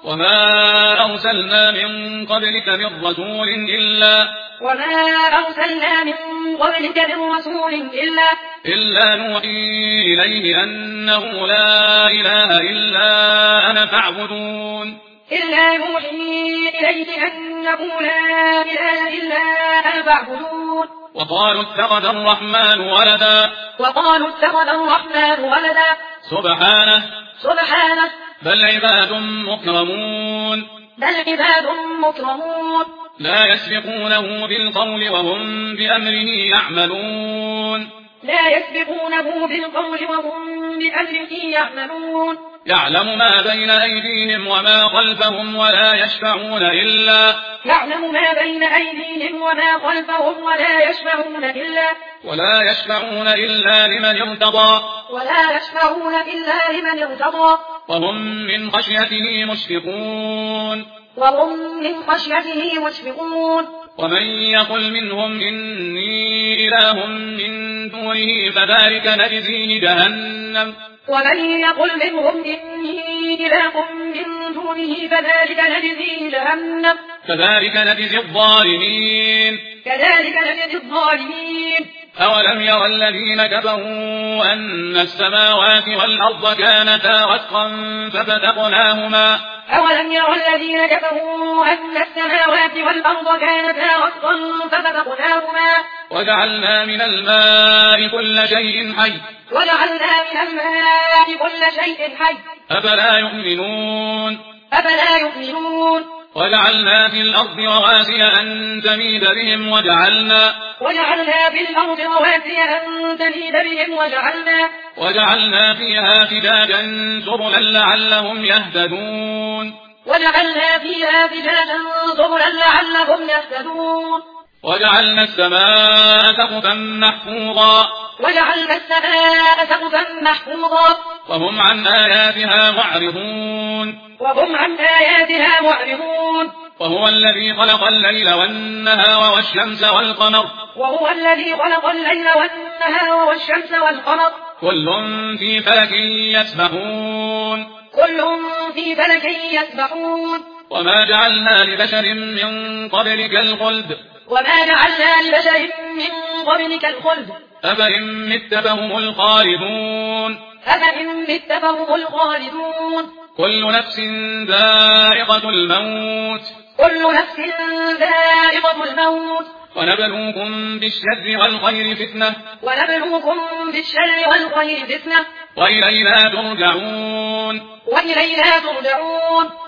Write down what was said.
وما أرسلنا من قبلك من رسول إلا نوحي إليه أنه لا إله إلا أنا فاعبدون. وقالوا اتخذ الرحمن ولدا سبحانه بل عباد مكرمون لا يسبقونه بالقول وهم بأمره يعملون. يعلم ما بين أيديهم وما خلفهم ولا يشفعون إلا لمن ارتضى وهم من خشيته مشفقون. ومن يقل منهم إني إله من دونه فذلك نجزي الظالمين. أولم ير الذين كفروا أن السماوات والأرض كانتا رتقا ففتقناهما وجعلنا من الماء كل شيء حي أفلا يؤمنون. وجعلنا في الأرض رواسي أن تميد بهم وجعلنا فيها فجاجا سبلا لعلهم يهتدون. وجعلنا السماء سقفا محفوظا وهم عن آياتها معرضون. وهو الذي خلق الليل والنهار والشمس كل في فلك يسبحون. وما جعلنا لبشر من قبلك الخلد أفإن مت فهم الخالدون. كل نفس ذائقة الموت ونبلوكم بالشر والخير فتنة وإلينا ترجعون.